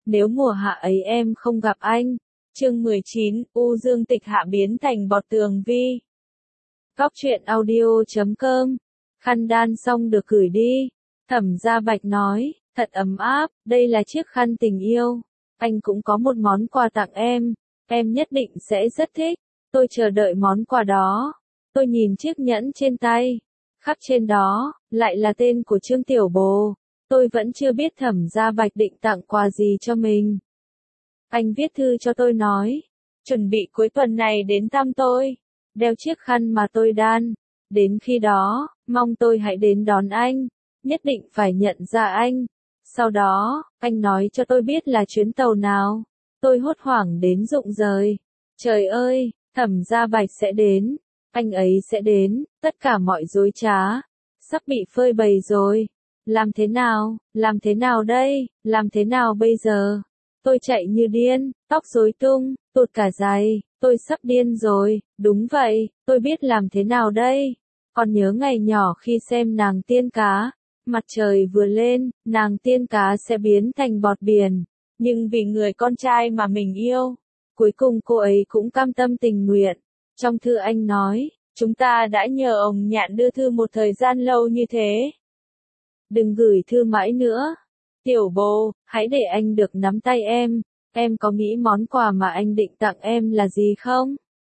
nếu mùa hạ ấy em không gặp anh. Chương 19, U Dương Tịch Hạ biến thành bọt tường vi. Góc truyện audio.com. Khăn đan xong được gửi đi. Thẩm Gia Bạch nói, thật ấm áp, đây là chiếc khăn tình yêu. Anh cũng có một món quà tặng em nhất định sẽ rất thích. Tôi chờ đợi món quà đó. Tôi nhìn chiếc nhẫn trên tay. Khắc trên đó, lại là tên của Trương Tiểu Bồ. Tôi vẫn chưa biết Thẩm Gia Bạch định tặng quà gì cho mình. Anh viết thư cho tôi nói, chuẩn bị cuối tuần này đến thăm tôi, đeo chiếc khăn mà tôi đan. Đến khi đó, mong tôi hãy đến đón anh, nhất định phải nhận ra anh. Sau đó, anh nói cho tôi biết là chuyến tàu nào. Tôi hốt hoảng đến rụng rời. Trời ơi, Thẩm Gia Bạch sẽ đến, anh ấy sẽ đến, tất cả mọi dối trá sắp bị phơi bày rồi. Làm thế nào đây, làm thế nào bây giờ? Tôi chạy như điên, tóc rối tung, tụt cả giày, tôi sắp điên rồi, đúng vậy, tôi biết làm thế nào đây. Còn nhớ ngày nhỏ khi xem nàng tiên cá, mặt trời vừa lên, nàng tiên cá sẽ biến thành bọt biển, nhưng vì người con trai mà mình yêu, cuối cùng cô ấy cũng cam tâm tình nguyện. Trong thư anh nói, chúng ta đã nhờ ông Nhạn đưa thư một thời gian lâu như thế. Đừng gửi thư mãi nữa. Tiểu Bồ, hãy để anh được nắm tay em có nghĩ món quà mà anh định tặng em là gì không?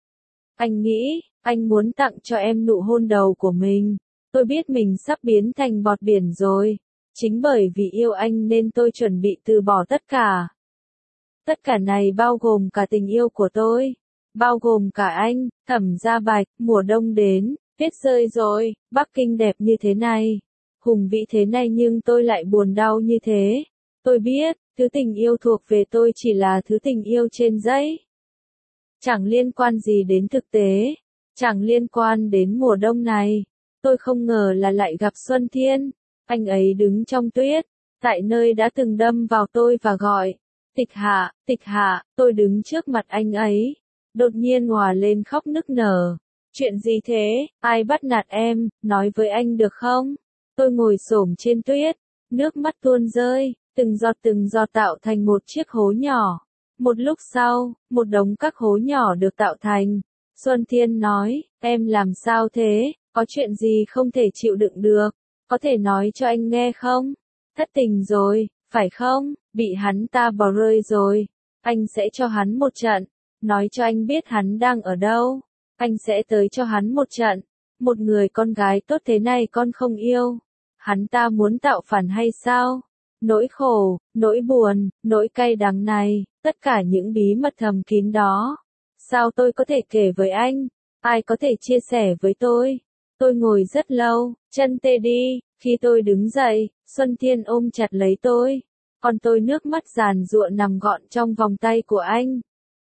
Anh nghĩ, anh muốn tặng cho em nụ hôn đầu của mình. Tôi biết mình sắp biến thành bọt biển rồi. Chính bởi vì yêu anh nên tôi chuẩn bị từ bỏ tất cả. Tất cả này bao gồm cả tình yêu của tôi. Bao gồm cả anh, Thẩm Gia Bạch. Mùa đông đến, tuyết rơi rồi, Bắc Kinh đẹp như thế này, hùng vĩ thế này nhưng tôi lại buồn đau như thế. Tôi biết, thứ tình yêu thuộc về tôi chỉ là thứ tình yêu trên giấy. Chẳng liên quan gì đến thực tế, chẳng liên quan đến mùa đông này. Tôi không ngờ là lại gặp Xuân Thiên. Anh ấy đứng trong tuyết, tại nơi đã từng đâm vào tôi và gọi, Tịch Hạ, tôi đứng trước mặt anh ấy. Đột nhiên òa lên khóc nức nở. Chuyện gì thế, ai bắt nạt em, nói với anh được không? Tôi ngồi xổm trên tuyết, nước mắt tuôn rơi, từng giọt tạo thành một chiếc hố nhỏ. Một lúc sau, một đống các hố nhỏ được tạo thành. Xuân Thiên nói, em làm sao thế, có chuyện gì không thể chịu đựng được, có thể nói cho anh nghe không? Thất tình rồi, phải không, bị hắn ta bỏ rơi rồi. Anh sẽ cho hắn một trận, nói cho anh biết hắn đang ở đâu. Anh sẽ tới cho hắn một trận. Một người con gái tốt thế này con không yêu. Hắn ta muốn tạo phản hay sao? Nỗi khổ, nỗi buồn, nỗi cay đắng này, tất cả những bí mật thầm kín đó. Sao tôi có thể kể với anh? Ai có thể chia sẻ với tôi? Tôi ngồi rất lâu, chân tê đi. Khi tôi đứng dậy, Xuân Thiên ôm chặt lấy tôi. Còn tôi nước mắt giàn giụa nằm gọn trong vòng tay của anh.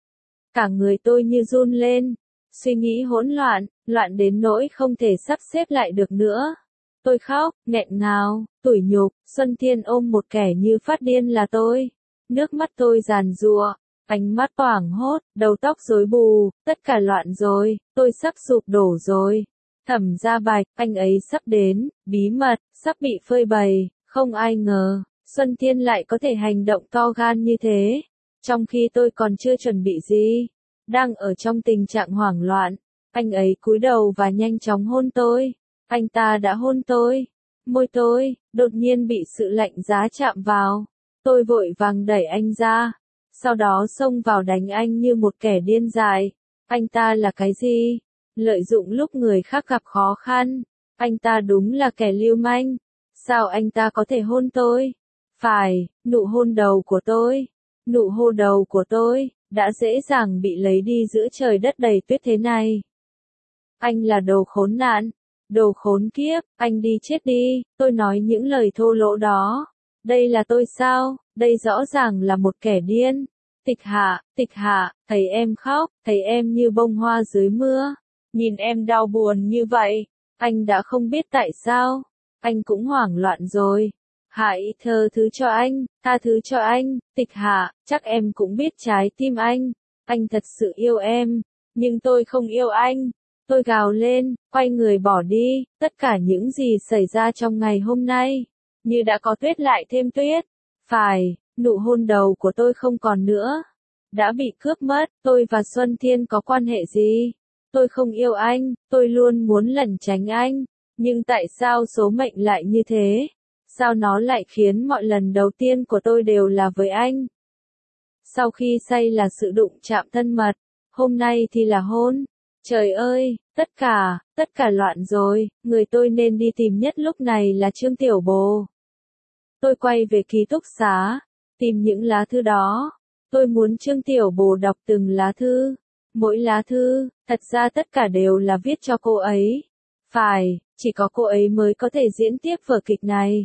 Cả người tôi như run lên. Suy nghĩ hỗn loạn đến nỗi không thể sắp xếp lại được nữa. Tôi khóc, nghẹn ngào, tủi nhục. Xuân Thiên ôm một kẻ như phát điên là tôi. Nước mắt tôi giàn giụa, ánh mắt hoảng hốt, đầu tóc rối bù, tất cả loạn rồi, tôi sắp sụp đổ rồi. Thẩm Gia Bạch, anh ấy sắp đến, bí mật, sắp bị phơi bày. Không ai ngờ, Xuân Thiên lại có thể hành động to gan như thế. Trong khi tôi còn chưa chuẩn bị gì, đang ở trong tình trạng hoảng loạn, anh ấy cúi đầu và nhanh chóng hôn tôi. Anh ta đã hôn tôi. Môi tôi, đột nhiên bị sự lạnh giá chạm vào. Tôi vội vàng đẩy anh ra. Sau đó xông vào đánh anh như một kẻ điên dại. Anh ta là cái gì? Lợi dụng lúc người khác gặp khó khăn. Anh ta đúng là kẻ lưu manh. Sao anh ta có thể hôn tôi? Phải, nụ hôn đầu của tôi. Nụ hôn đầu của tôi đã dễ dàng bị lấy đi giữa trời đất đầy tuyết thế này. Anh là đồ khốn nạn, đồ khốn kiếp, anh đi chết đi. Tôi nói những lời thô lỗ đó. Đây là tôi sao? Đây rõ ràng là một kẻ điên. Tịch Hạ, thấy em khóc, thấy em như bông hoa dưới mưa. Nhìn em đau buồn như vậy, anh đã không biết tại sao. Anh cũng hoảng loạn rồi. Hãy tha thứ cho anh, tha thứ cho anh. Tịch Hạ, chắc em cũng biết trái tim anh thật sự yêu em, nhưng tôi không yêu anh. Tôi gào lên, quay người bỏ đi. Tất cả những gì xảy ra trong ngày hôm nay, như đã có tuyết lại thêm tuyết. Phải, Nụ hôn đầu của tôi không còn nữa. Đã bị cướp mất, tôi và Xuân Thiên có quan hệ gì? Tôi không yêu anh, tôi luôn muốn lẩn tránh anh. Nhưng tại sao số mệnh lại như thế? Sao nó lại khiến mọi lần đầu tiên của tôi đều là với anh? Sau khi say là sự đụng chạm thân mật, hôm nay thì là hôn. Trời ơi, tất cả loạn rồi, người tôi nên đi tìm nhất lúc này là Trương Tiểu Bồ. Tôi quay về ký túc xá, tìm những lá thư đó. Tôi muốn Trương Tiểu Bồ đọc từng lá thư. Mỗi lá thư, thật ra tất cả đều là viết cho cô ấy. Phải, chỉ có cô ấy mới có thể diễn tiếp vở kịch này.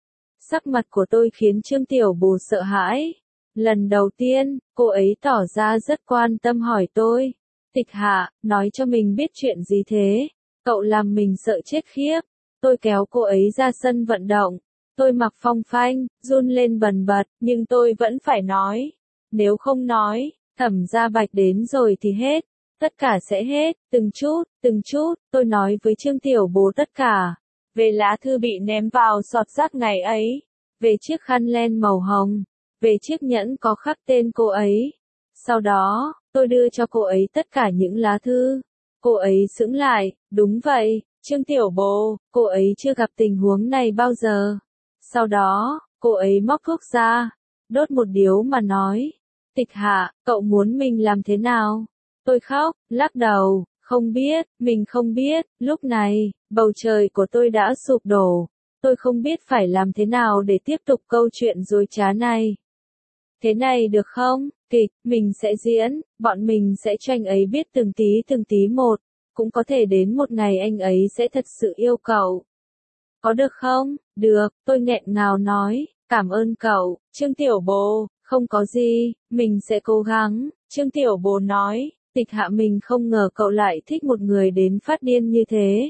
Sắc mặt của tôi khiến Trương Tiểu Bồ sợ hãi. Lần đầu tiên, cô ấy tỏ ra rất quan tâm hỏi tôi. Tịch Hạ, nói cho mình biết chuyện gì thế? Cậu làm mình sợ chết khiếp. Tôi kéo cô ấy ra sân vận động. Tôi mặc phong phanh, run lên bần bật, nhưng tôi vẫn phải nói. Nếu không nói, Thẩm Gia Bạch đến rồi thì hết. Tất cả sẽ hết, từng chút, tôi nói với Trương Tiểu Bố tất cả. Về lá thư bị ném vào sọt rác ngày ấy. Về chiếc khăn len màu hồng. Về chiếc nhẫn có khắc tên cô ấy. Sau đó, tôi đưa cho cô ấy tất cả những lá thư. Cô ấy sững lại, đúng vậy, Trương Tiểu Bố, cô ấy chưa gặp tình huống này bao giờ. Sau đó, cô ấy móc thuốc ra, đốt một điếu mà nói. Tịch Hạ, cậu muốn mình làm thế nào? Tôi khóc, lắc đầu, không biết, mình không biết. Lúc này, bầu trời của tôi đã sụp đổ. Tôi không biết phải làm thế nào để tiếp tục câu chuyện dối trá này. Thế này được không? Kịch, mình sẽ diễn, bọn mình sẽ cho anh ấy biết từng tí một. Cũng có thể đến một ngày anh ấy sẽ thật sự yêu cậu. Có được không? Được, tôi nghẹn ngào nói, cảm ơn cậu, Trương Tiểu Bố, không có gì, mình sẽ cố gắng. Trương Tiểu Bố nói, Tịch Hạ mình không ngờ cậu lại thích một người đến phát điên như thế.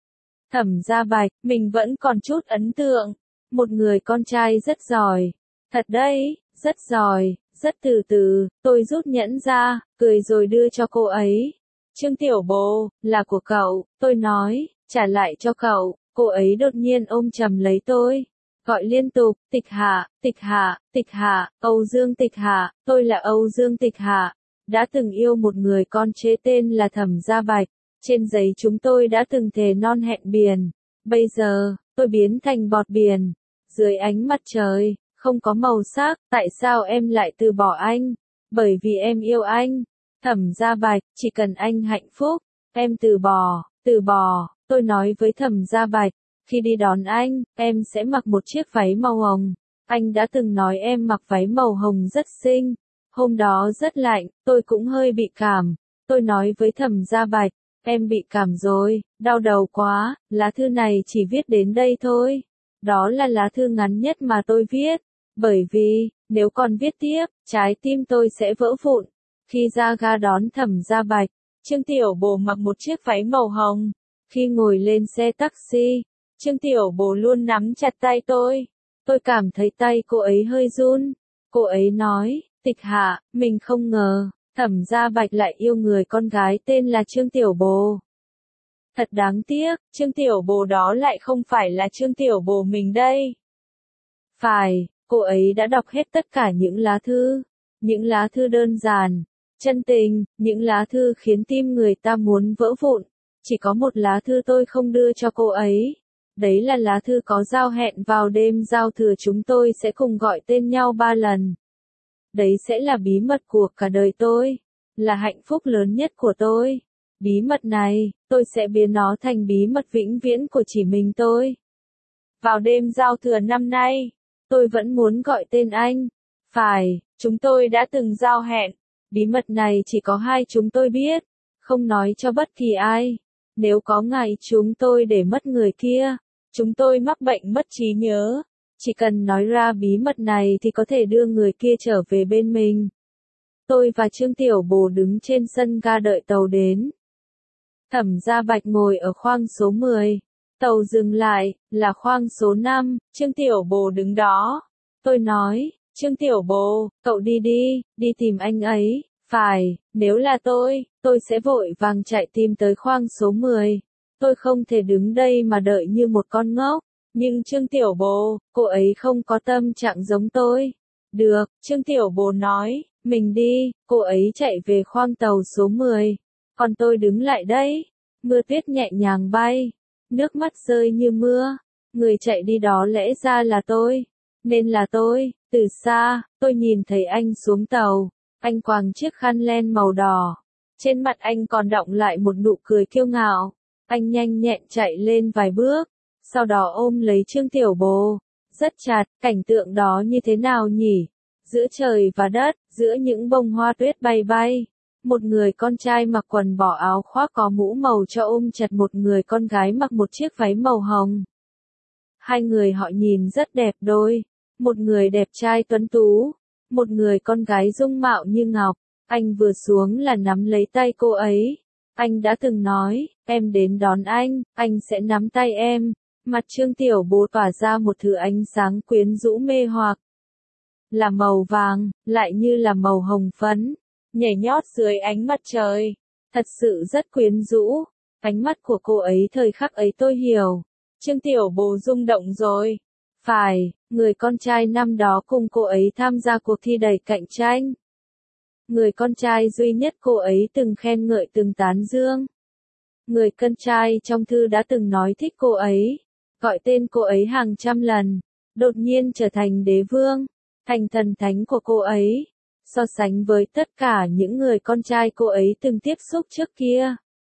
Thẩm Gia Bạch, mình vẫn còn chút ấn tượng. Một người con trai rất giỏi. Thật đấy, rất giỏi, rất từ từ, tôi rút nhẫn ra, cười rồi đưa cho cô ấy. Trương Tiểu Bố, là của cậu, tôi nói, trả lại cho cậu. Cô ấy đột nhiên ôm chầm lấy tôi, gọi liên tục, Tịch Hạ, Tịch Hạ, Tịch Hạ, Âu Dương Tịch Hạ, tôi là Âu Dương Tịch Hạ. Đã từng yêu một người con trai tên là Thẩm Gia Bạch. Trên giấy chúng tôi đã từng thề non hẹn biển. Bây giờ, tôi biến thành bọt biển. Dưới ánh mặt trời, không có màu sắc, tại sao em lại từ bỏ anh? Bởi vì em yêu anh. Thẩm Gia Bạch, chỉ cần anh hạnh phúc, em từ bỏ, tôi nói với Thẩm Gia Bạch. Khi đi đón anh, em sẽ mặc một chiếc váy màu hồng. Anh đã từng nói em mặc váy màu hồng rất xinh. Hôm đó rất lạnh, tôi cũng hơi bị cảm. Tôi nói với Thẩm Gia Bạch, em bị cảm rồi, đau đầu quá, lá thư này chỉ viết đến đây thôi. Đó là lá thư ngắn nhất mà tôi viết. Bởi vì, nếu còn viết tiếp, trái tim tôi sẽ vỡ vụn. Khi ra ga đón Thẩm Gia Bạch, Trương Tiểu Bố mặc một chiếc váy màu hồng. Khi ngồi lên xe taxi, Trương Tiểu Bố luôn nắm chặt tay tôi. Tôi cảm thấy tay cô ấy hơi run. Cô ấy nói, Tịch Hạ, mình không ngờ, Thẩm Gia Bạch lại yêu người con gái tên là Trương Tiểu Bố. Thật đáng tiếc, Trương Tiểu Bố đó lại không phải là Trương Tiểu Bố mình đây. Phải, cô ấy đã đọc hết tất cả những lá thư. Những lá thư đơn giản, chân tình, những lá thư khiến tim người ta muốn vỡ vụn. Chỉ có một lá thư tôi không đưa cho cô ấy. Đấy là lá thư có giao hẹn vào đêm giao thừa chúng tôi sẽ cùng gọi tên nhau 3 lần. Đấy sẽ là bí mật của cả đời tôi. Là hạnh phúc lớn nhất của tôi. Bí mật này, tôi sẽ biến nó thành bí mật vĩnh viễn của chỉ mình tôi. Vào đêm giao thừa năm nay, tôi vẫn muốn gọi tên anh. Phải, chúng tôi đã từng giao hẹn. Bí mật này chỉ có hai chúng tôi biết. Không nói cho bất kỳ ai. Nếu có ngày chúng tôi để mất người kia, chúng tôi mắc bệnh mất trí nhớ. Chỉ cần nói ra bí mật này thì có thể đưa người kia trở về bên mình. Tôi và Trương Tiểu Bố đứng trên sân ga đợi tàu đến. Thẩm Gia Bạch ngồi ở khoang số 10. Tàu dừng lại, là khoang số 5, Trương Tiểu Bố đứng đó. Tôi nói, Trương Tiểu Bố, cậu đi tìm anh ấy. Phải, nếu là tôi sẽ vội vàng chạy tìm tới khoang số 10. Tôi không thể đứng đây mà đợi như một con ngốc. Nhưng Trương Tiểu Bố, cô ấy không có tâm trạng giống tôi. Được, Trương Tiểu Bố nói, mình đi, cô ấy chạy về khoang tàu số 10. Còn tôi đứng lại đây. Mưa tuyết nhẹ nhàng bay. Nước mắt rơi như mưa. Người chạy đi đó lẽ ra là tôi. Nên là tôi. Từ xa, tôi nhìn thấy anh xuống tàu. Anh quàng chiếc khăn len màu đỏ. Trên mặt anh còn đọng lại một nụ cười kiêu ngạo. Anh nhanh nhẹn chạy lên vài bước. Sau đó ôm lấy Trương Tiểu Bố. Rất chặt, cảnh tượng đó như thế nào nhỉ? Giữa trời và đất, giữa những bông hoa tuyết bay bay. Một người con trai mặc quần bò áo khoác có mũ màu cho ôm chặt một người con gái mặc một chiếc váy màu hồng. Hai người họ nhìn rất đẹp đôi. Một người đẹp trai tuấn tú. Một người con gái dung mạo như ngọc. Anh vừa xuống là nắm lấy tay cô ấy. Anh đã từng nói, em đến đón anh sẽ nắm tay em. Mặt Trương Tiểu Bố tỏa ra một thứ ánh sáng quyến rũ mê hoặc. Là màu vàng, lại như là màu hồng phấn. Nhảy nhót dưới ánh mặt trời. Thật sự rất quyến rũ. Ánh mắt của cô ấy thời khắc ấy tôi hiểu. Trương Tiểu Bố rung động rồi. Phải, người con trai năm đó cùng cô ấy tham gia cuộc thi đầy cạnh tranh. Người con trai duy nhất cô ấy từng khen ngợi từng tán dương. Người con trai trong thư đã từng nói thích cô ấy. Gọi tên cô ấy hàng trăm lần. Đột nhiên trở thành đế vương. Thành thần thánh của cô ấy. So sánh với tất cả những người con trai cô ấy từng tiếp xúc trước kia.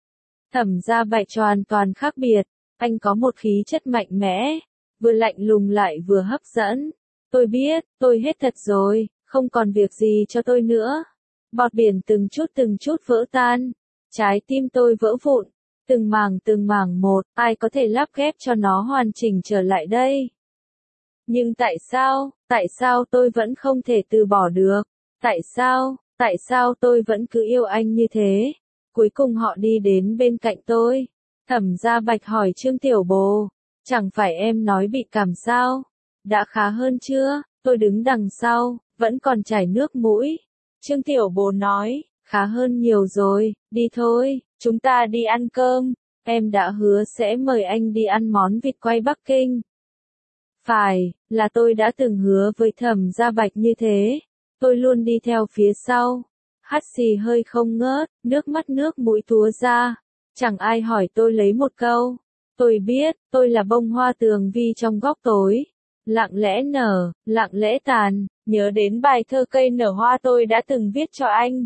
Thẩm Gia Bạch hoàn toàn khác biệt. Anh có một khí chất mạnh mẽ. Vừa lạnh lùng lại vừa hấp dẫn. Tôi biết, tôi hết thật rồi. Không còn việc gì cho tôi nữa. Bọt biển từng chút vỡ tan. Trái tim tôi vỡ vụn. Từng mảng một, ai có thể lắp ghép cho nó hoàn chỉnh trở lại đây? Nhưng tại sao tôi vẫn không thể từ bỏ được? Tại sao tôi vẫn cứ yêu anh như thế? Cuối cùng họ đi đến bên cạnh tôi. Thẩm Gia Bạch hỏi Trương Tiểu Bố, chẳng phải em nói bị cảm sao? Đã khá hơn chưa? Tôi đứng đằng sau, vẫn còn chảy nước mũi. Trương Tiểu Bố nói, khá hơn nhiều rồi, đi thôi, chúng ta đi ăn cơm. Em đã hứa sẽ mời anh đi ăn món vịt quay Bắc Kinh. Phải, là tôi đã từng hứa với Thẩm Gia Bạch như thế. Tôi luôn đi theo phía sau. Hắt xì hơi không ngớt, nước mắt nước mũi túa ra. Chẳng ai hỏi tôi lấy một câu. Tôi biết, tôi là bông hoa tường vi trong góc tối. Lặng lẽ nở, lặng lẽ tàn, nhớ đến bài thơ cây nở hoa tôi đã từng viết cho anh.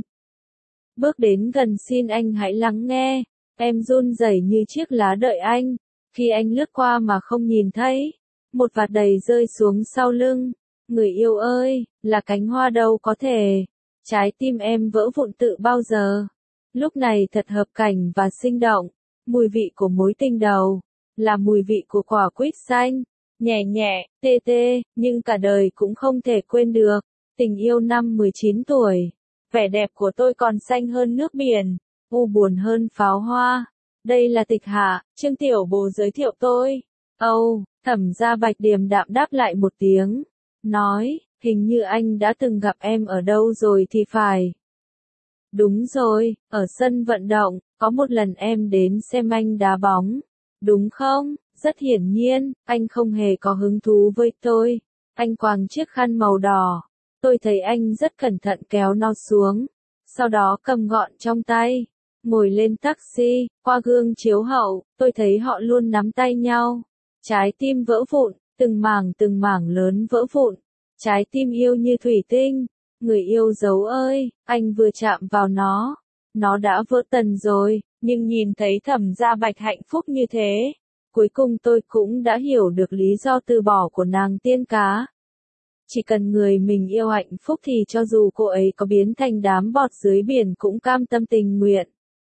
Bước đến gần xin anh hãy lắng nghe. Em run rẩy như chiếc lá đợi anh. Khi anh lướt qua mà không nhìn thấy. Một vạt đầy rơi xuống sau lưng. Người yêu ơi, là cánh hoa đâu có thể. Trái tim em vỡ vụn tự bao giờ. Lúc này thật hợp cảnh và sinh động. Mùi vị của mối tình đầu. Là mùi vị của quả quýt xanh. Nhẹ nhẹ, tê tê, nhưng cả đời cũng không thể quên được. Tình yêu năm 19 tuổi. Vẻ đẹp của tôi còn xanh hơn nước biển. U buồn hơn pháo hoa. Đây là Tịch Hạ, Trương Tiểu Bố giới thiệu tôi. Âu, Thẩm Gia Bạch điềm đạm đáp lại một tiếng. Nói, hình như anh đã từng gặp em ở đâu rồi thì phải. Đúng rồi, ở sân vận động, có một lần em đến xem anh đá bóng. Đúng không? Rất hiển nhiên, anh không hề có hứng thú với tôi. Anh quàng chiếc khăn màu đỏ. Tôi thấy anh rất cẩn thận kéo nó xuống. Sau đó cầm gọn trong tay. Ngồi lên taxi, qua gương chiếu hậu, tôi thấy họ luôn nắm tay nhau. Trái tim vỡ vụn, từng mảng lớn vỡ vụn. Trái tim yêu như thủy tinh. Người yêu dấu ơi, anh vừa chạm vào nó đã vỡ tần rồi, nhưng nhìn thấy Thẩm Gia Bạch hạnh phúc như thế. Cuối cùng tôi cũng đã hiểu được lý do từ bỏ của nàng tiên cá. Chỉ cần người mình yêu hạnh phúc thì cho dù cô ấy có biến thành đám bọt dưới biển cũng cam tâm tình nguyện.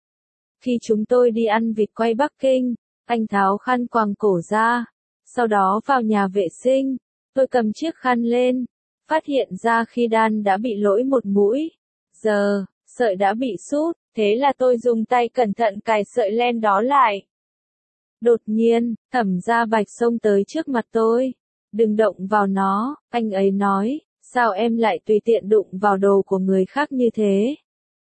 Khi chúng tôi đi ăn vịt quay Bắc Kinh, anh tháo khăn quàng cổ ra. Sau đó vào nhà vệ sinh, tôi cầm chiếc khăn lên. Phát hiện ra khi đan đã bị lỗi một mũi. Giờ, sợi đã bị sút, thế là tôi dùng tay cẩn thận cài sợi len đó lại. Đột nhiên, Thẩm Gia Bạch xông tới trước mặt tôi. Đừng động vào nó, anh ấy nói, sao em lại tùy tiện đụng vào đồ của người khác như thế?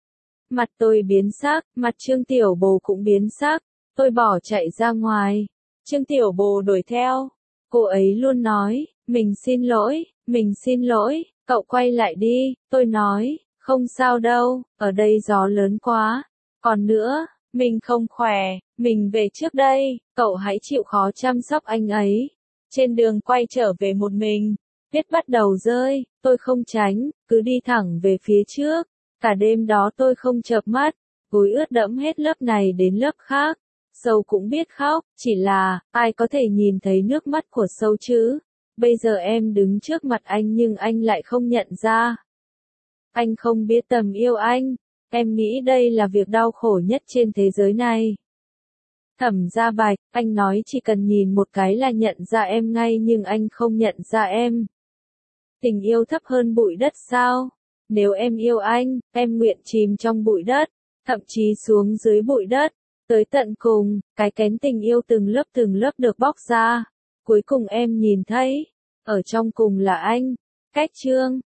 Mặt tôi biến sắc, mặt Trương Tiểu Bố cũng biến sắc. Tôi bỏ chạy ra ngoài. Trương Tiểu Bố đuổi theo. Cô ấy luôn nói, mình xin lỗi, Cậu quay lại đi, tôi nói, không sao đâu, ở đây gió lớn quá. Còn nữa, mình không khỏe, mình về trước đây, cậu hãy chịu khó chăm sóc anh ấy. Trên đường quay trở về một mình, tuyết bắt đầu rơi, tôi không tránh, cứ đi thẳng về phía trước. Cả đêm đó tôi không chợp mắt, gối ướt đẫm hết lớp này đến lớp khác. Sâu cũng biết khóc, chỉ là, ai có thể nhìn thấy nước mắt của Sâu chứ? Bây giờ em đứng trước mặt anh nhưng anh lại không nhận ra. Anh không biết tầm yêu anh, em nghĩ đây là việc đau khổ nhất trên thế giới này. Thẩm Gia Bạch, anh nói chỉ cần nhìn một cái là nhận ra em ngay nhưng anh không nhận ra em. Tình yêu thấp hơn bụi đất sao? Nếu em yêu anh, em nguyện chìm trong bụi đất, thậm chí xuống dưới bụi đất. Tới tận cùng, cái kén tình yêu từng lớp được bóc ra. Cuối cùng em nhìn thấy, ở trong cùng là anh. Cách chương